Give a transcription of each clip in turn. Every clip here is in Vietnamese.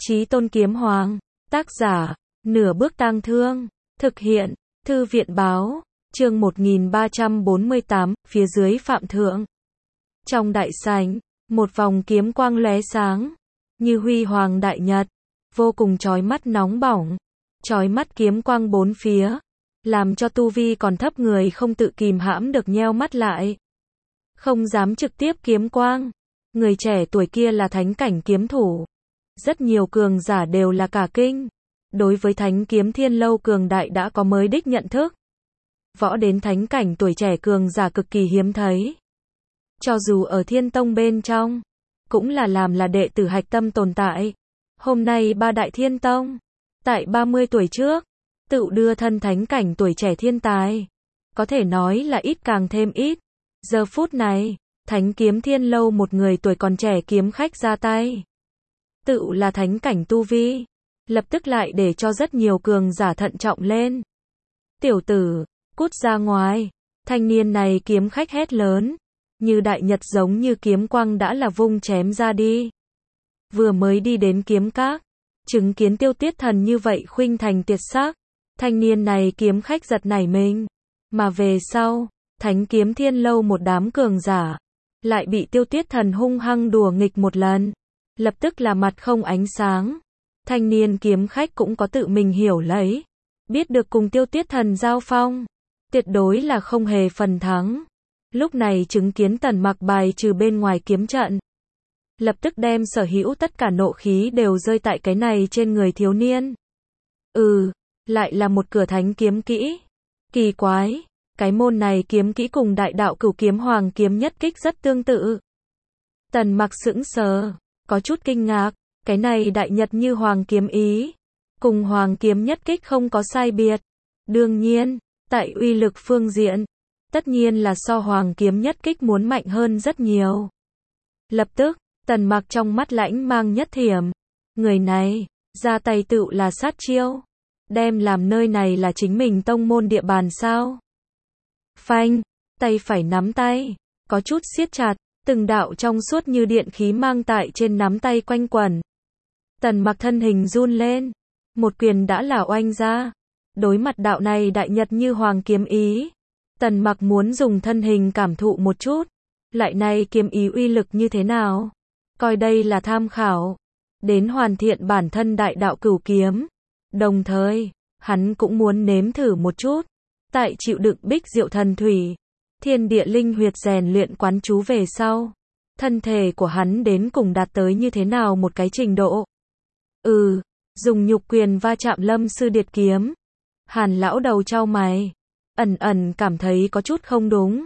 Chí Tôn Kiếm Hoàng, tác giả, Nửa Bước Tang Thương, thực hiện, Thư viện báo, chương 1348, phía dưới Phạm Thượng. Trong đại sảnh, một vòng kiếm quang lóe sáng, như huy hoàng đại nhật, vô cùng chói mắt nóng bỏng, chói mắt kiếm quang bốn phía, làm cho tu vi còn thấp người không tự kìm hãm được nheo mắt lại. Không dám trực tiếp kiếm quang. Người trẻ tuổi kia là thánh cảnh kiếm thủ. Rất nhiều cường giả đều là cả kinh. Đối với thánh kiếm thiên lâu cường đại đã có mới đích nhận thức. Võ đến thánh cảnh tuổi trẻ cường giả cực kỳ hiếm thấy. Cho dù ở Thiên Tông bên trong, cũng là làm là đệ tử hạch tâm tồn tại. Hôm nay ba đại Thiên Tông, tại 30 tuổi trước, tự đưa thân thánh cảnh tuổi trẻ thiên tài. Có thể nói là ít càng thêm ít. Giờ phút này, thánh kiếm thiên lâu một người tuổi còn trẻ kiếm khách ra tay. Tự là thánh cảnh tu vi. Lập tức lại để cho rất nhiều cường giả thận trọng lên. Tiểu tử, cút ra ngoài. Thanh niên này kiếm khách hét lớn. Như đại nhật giống như kiếm quang đã là vung chém ra đi. Vừa mới đi đến kiếm các. Chứng kiến Tiêu Tiết Thần như vậy khuynh thành tuyệt sắc. Thanh niên này kiếm khách giật nảy mình. Mà về sau, thánh kiếm thiên lâu một đám cường giả. Lại bị Tiêu Tiết Thần hung hăng đùa nghịch một lần. Lập tức là mặt không ánh sáng. Thanh niên kiếm khách cũng có tự mình hiểu lấy. Biết được cùng Tiêu Tiết Thần giao phong. Tuyệt đối là không hề phần thắng. Lúc này chứng kiến Tần Mặc bài trừ bên ngoài kiếm trận. Lập tức đem sở hữu tất cả nộ khí đều rơi tại cái này trên người thiếu niên. Lại là một cửa thánh kiếm kỹ. Kỳ quái, cái môn này kiếm kỹ cùng đại đạo cửu kiếm hoàng kiếm nhất kích rất tương tự. Tần Mặc sững sờ, có chút kinh ngạc, cái này đại nhật như hoàng kiếm ý, cùng hoàng kiếm nhất kích không có sai biệt. Đương nhiên, tại uy lực phương diện, tất nhiên là so hoàng kiếm nhất kích muốn mạnh hơn rất nhiều. Lập tức, Tần Mặc trong mắt lãnh mang nhất thiểm. Người này, ra tay tự là sát chiêu. Đem làm nơi này là chính mình tông môn địa bàn sao? Phanh, tay phải nắm tay, có chút siết chặt, từng đạo trong suốt như điện khí mang tại trên nắm tay quanh quẩn. Tần Mặc thân hình run lên, một quyền đã là oanh ra. Đối mặt đạo này đại nhật như hoàng kiếm ý, Tần Mặc muốn dùng thân hình cảm thụ một chút, lại này kiếm ý uy lực như thế nào, coi đây là tham khảo, đến hoàn thiện bản thân đại đạo cửu kiếm. Đồng thời, hắn cũng muốn nếm thử một chút, tại chịu đựng bích diệu thần thủy, thiên địa linh huyệt rèn luyện quán chú về sau, thân thể của hắn đến cùng đạt tới như thế nào một cái trình độ. Dùng nhục quyền va chạm Lâm Sư Điệt kiếm. Hàn lão đầu chau mày, ẩn ẩn cảm thấy có chút không đúng.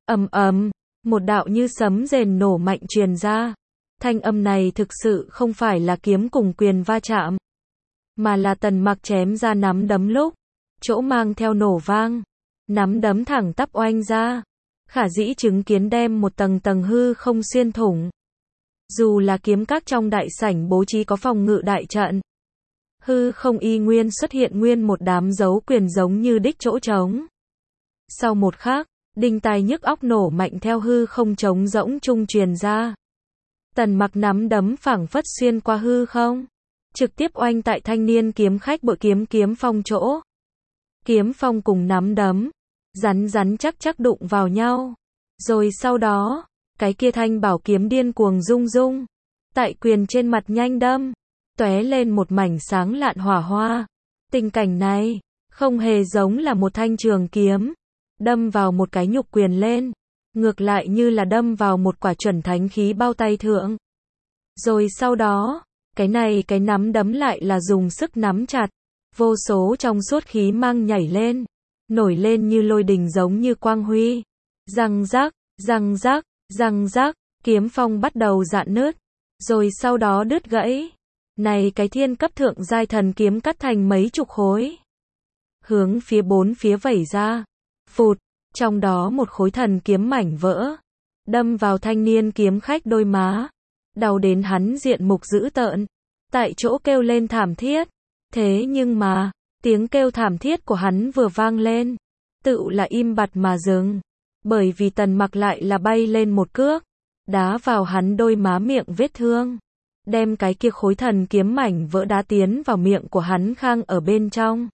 Một đạo như sấm rền nổ mạnh truyền ra. Thanh âm này thực sự không phải là kiếm cùng quyền va chạm, mà là Tần Mặc chém ra nắm đấm lúc, chỗ mang theo nổ vang, nắm đấm thẳng tắp oanh ra, khả dĩ chứng kiến đem một tầng tầng hư không xuyên thủng. Dù là kiếm các trong đại sảnh bố trí có phòng ngự đại trận, hư không y nguyên xuất hiện nguyên một đám dấu quyền giống như đích chỗ trống. Sau một khắc, đinh tai nhức óc nổ mạnh theo hư không trống rỗng trung truyền ra. Tần Mặc nắm đấm phảng phất xuyên qua hư không, trực tiếp oanh tại thanh niên kiếm khách bội kiếm kiếm phong chỗ. Kiếm phong cùng nắm đấm, rắn rắn chắc chắc đụng vào nhau. Rồi sau đó, cái kia thanh bảo kiếm điên cuồng rung rung, tại quyền trên mặt nhanh đâm, tóe lên một mảnh sáng lạn hỏa hoa. Tình cảnh này, không hề giống là một thanh trường kiếm, đâm vào một cái nhục quyền lên, ngược lại như là đâm vào một quả chuẩn thánh khí bao tay thượng. Rồi sau đó, cái nắm đấm lại là dùng sức nắm chặt, vô số trong suốt khí mang nhảy lên, nổi lên như lôi đình giống như quang huy. Răng rắc, răng rắc, răng rắc, kiếm phong bắt đầu rạn nứt, rồi sau đó đứt gãy. Này cái thiên cấp thượng giai thần kiếm cắt thành mấy chục khối, hướng phía bốn phía vẩy ra. Phụt, trong đó một khối thần kiếm mảnh vỡ, đâm vào thanh niên kiếm khách đôi má, đau đến hắn diện mục dữ tợn, tại chỗ kêu lên thảm thiết. Thế nhưng mà, tiếng kêu thảm thiết của hắn vừa vang lên, tự là im bặt mà dừng, bởi vì Tần Mặc lại là bay lên một cước, đá vào hắn đôi má miệng vết thương. đem cái kia khối thần kiếm mảnh vỡ đá tiến vào miệng của hắn khang ở bên trong.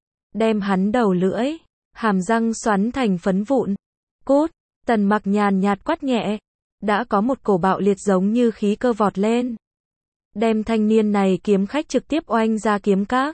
Đem hắn đầu lưỡi, hàm răng xoắn thành phấn vụn. Cút, Tần Mặc nhàn nhạt quát nhẹ. Đã có một cổ bạo liệt giống như khí cơ vọt lên. Đem thanh niên này kiếm khách trực tiếp oanh ra kiếm các.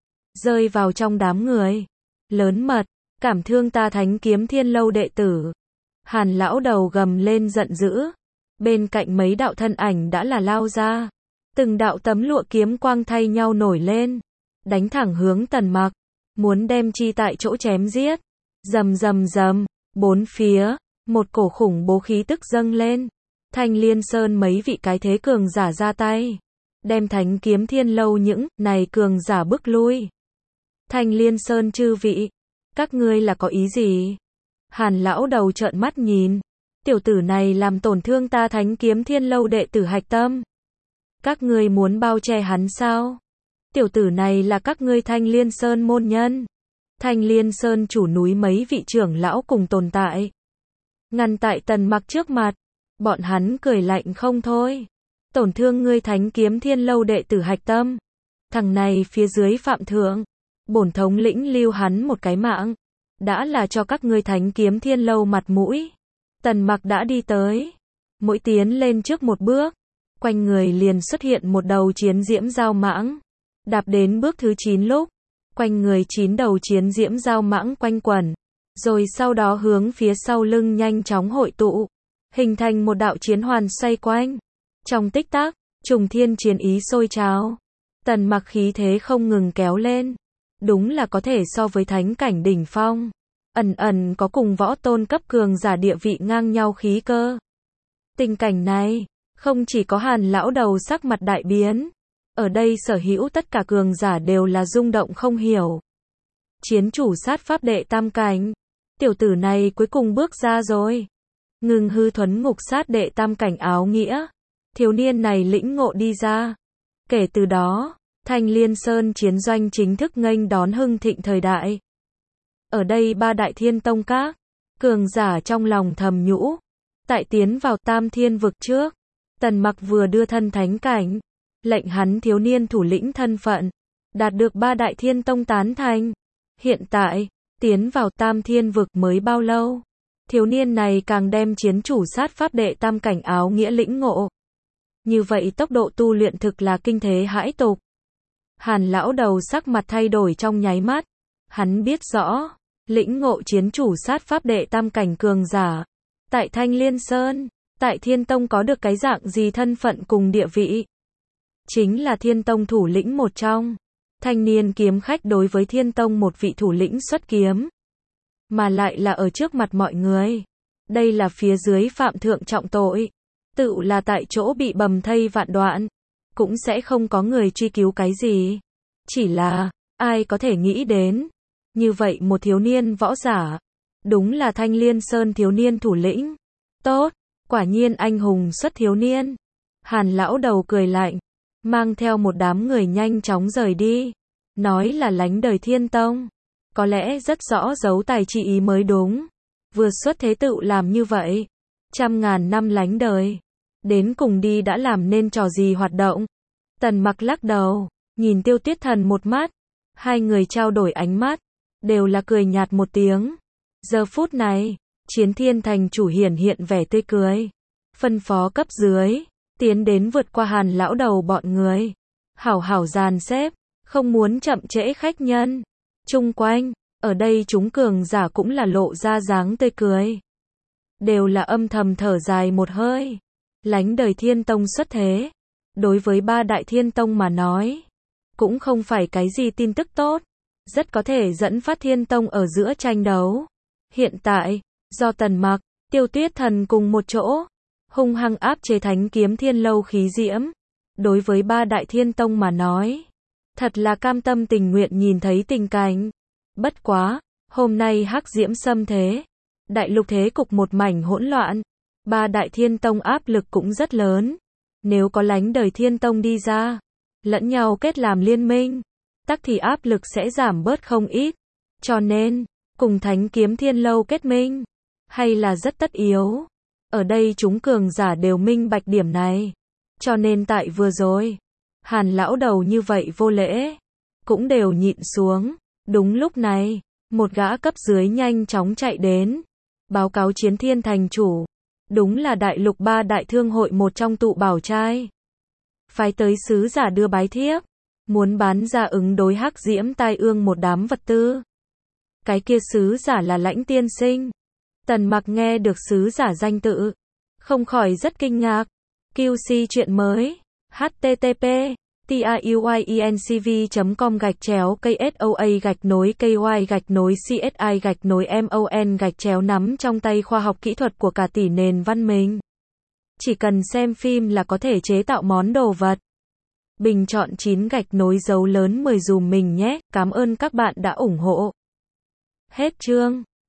Rơi vào trong đám người. Lớn mật, cảm thương ta Thánh Kiếm Thiên Lâu đệ tử. Hàn lão đầu gầm lên giận dữ. Bên cạnh mấy đạo thân ảnh đã là lao ra. Từng đạo tấm lụa kiếm quang thay nhau nổi lên. Đánh thẳng hướng Tần Mặc. Muốn đem chi tại chỗ chém giết. Rầm rầm rầm, bốn phía, một cổ khủng bố khí tức dâng lên. Thanh Liên Sơn mấy vị cái thế cường giả ra tay. Đem Thánh Kiếm Thiên Lâu những này cường giả bức lui. Thanh Liên Sơn chư vị, các ngươi là có ý gì? Hàn lão đầu trợn mắt nhìn. Tiểu tử này làm tổn thương ta Thánh Kiếm Thiên Lâu đệ tử hạch tâm. Các ngươi muốn bao che hắn sao? Tiểu tử này là các ngươi Thanh Liên Sơn môn nhân. Thanh Liên Sơn chủ núi mấy vị trưởng lão cùng tồn tại. Ngăn tại Tần Mặc trước mặt. Bọn hắn cười lạnh không thôi. Tổn thương ngươi Thánh Kiếm Thiên Lâu đệ tử hạch tâm. Thằng này phía dưới phạm thượng. Bổn thống lĩnh lưu hắn một cái mạng. Đã là cho các ngươi Thánh Kiếm Thiên Lâu mặt mũi. Tần Mặc đã đi tới. Mỗi tiến lên trước một bước. Quanh người liền xuất hiện một đầu chiến diễm dao mãng. Đạp đến bước thứ 9 lúc. Quanh người 9 đầu chiến diễm dao mãng quanh quẩn. Rồi sau đó hướng phía sau lưng nhanh chóng hội tụ. Hình thành một đạo chiến hoàn xoay quanh. Trong tích tắc, trùng thiên chiến ý sôi trào. Tần Mặc khí thế không ngừng kéo lên. Đúng là có thể so với thánh cảnh đỉnh phong. Ẩn ẩn có cùng võ tôn cấp cường giả địa vị ngang nhau khí cơ. Tình cảnh này, không chỉ có Hàn lão đầu sắc mặt đại biến. Ở đây sở hữu tất cả cường giả đều là rung động không hiểu. Chiến chủ sát pháp đệ tam cảnh. Tiểu tử này cuối cùng bước ra rồi. Ngưng hư thuấn ngục sát đệ tam cảnh áo nghĩa. Thiếu niên này lĩnh ngộ đi ra. Kể từ đó, Thanh Liên Sơn chiến doanh chính thức nghênh đón hưng thịnh thời đại. Ở đây ba đại thiên tông các, cường giả trong lòng thầm nhũ. Tại tiến vào tam thiên vực trước, Tần Mặc vừa đưa thân thánh cảnh. Lệnh hắn thiếu niên thủ lĩnh thân phận. Đạt được ba đại thiên tông tán thành. Hiện tại, tiến vào tam thiên vực mới bao lâu. Thiếu niên này càng đem chiến chủ sát pháp đệ tam cảnh áo nghĩa lĩnh ngộ. Như vậy tốc độ tu luyện thực là kinh thế hãi tục. Hàn lão đầu sắc mặt thay đổi trong nháy mắt. Hắn biết rõ, lĩnh ngộ chiến chủ sát pháp đệ tam cảnh cường giả. Tại Thanh Liên Sơn, tại Thiên Tông có được cái dạng gì thân phận cùng địa vị. Chính là Thiên Tông thủ lĩnh một trong. Thanh niên kiếm khách đối với Thiên Tông một vị thủ lĩnh xuất kiếm. Mà lại là ở trước mặt mọi người. Đây là phía dưới phạm thượng trọng tội. Tự là tại chỗ bị bầm thây vạn đoạn. Cũng sẽ không có người truy cứu cái gì. Chỉ là, ai có thể nghĩ đến. Như vậy một thiếu niên võ giả. Đúng là Thanh Liên Sơn thiếu niên thủ lĩnh. Tốt, quả nhiên anh hùng xuất thiếu niên. Hàn lão đầu cười lạnh. Mang theo một đám người nhanh chóng rời đi. Nói là lánh đời Thiên Tông. Có lẽ rất rõ giấu tài chi ý mới đúng. Vừa xuất thế tự làm như vậy. Trăm ngàn năm lánh đời. Đến cùng đi đã làm nên trò gì hoạt động. Tần Mặc lắc đầu. Nhìn Tiêu Tuyết Thần một mắt. Hai người trao đổi ánh mắt. Đều là cười nhạt một tiếng. Giờ phút này, Chiến Thiên thành chủ hiển hiện vẻ tươi cười. Phân phó cấp dưới. Tiến đến vượt qua Hàn lão đầu bọn người. Hảo hảo dàn xếp. Không muốn chậm trễ khách nhân. Chung quanh, ở đây chúng cường giả cũng là lộ ra dáng tươi cười. Đều là âm thầm thở dài một hơi. Lánh đời Thiên Tông xuất thế. Đối với ba đại Thiên Tông mà nói. Cũng không phải cái gì tin tức tốt. Rất có thể dẫn phát Thiên Tông ở giữa tranh đấu. Hiện tại, do Tần Mặc, Tiêu Tuyết Thần cùng một chỗ. Hung hăng áp chế Thánh Kiếm Thiên Lâu khí diễm. Đối với ba đại Thiên Tông mà nói. Thật là cam tâm tình nguyện nhìn thấy tình cảnh. Bất quá, hôm nay hắc diễm xâm thế. Đại lục thế cục một mảnh hỗn loạn. Ba đại Thiên Tông áp lực cũng rất lớn. Nếu có lánh đời Thiên Tông đi ra, lẫn nhau kết làm liên minh, tắc thì áp lực sẽ giảm bớt không ít. Cho nên, cùng Thánh Kiếm Thiên Lâu kết minh, hay là rất tất yếu. Ở đây chúng cường giả đều minh bạch điểm này. Cho nên tại vừa rồi, Hàn lão đầu như vậy vô lễ, cũng đều nhịn xuống. Đúng lúc này, một gã cấp dưới nhanh chóng chạy đến, báo cáo Chiến Thiên thành chủ. Đúng là đại lục 3 đại thương hội một trong tụ bảo trai. Phái tới sứ giả đưa bái thiếp, muốn bán ra ứng đối Hắc Diễm Tai Ương một đám vật tư. Cái kia sứ giả là Lãnh tiên sinh. Tần Mặc nghe được sứ giả danh tự, không khỏi rất kinh ngạc. QC chuyện mới. http tiuyencv.com/KSOA-KY-CSI-MON nắm trong tay khoa học kỹ thuật của cả tỷ nền văn minh. Chỉ cần xem phim là có thể chế tạo món đồ vật. Bình chọn 9 dấu lớn 10 dùm mình nhé. Cảm ơn các bạn đã ủng hộ. Hết chương.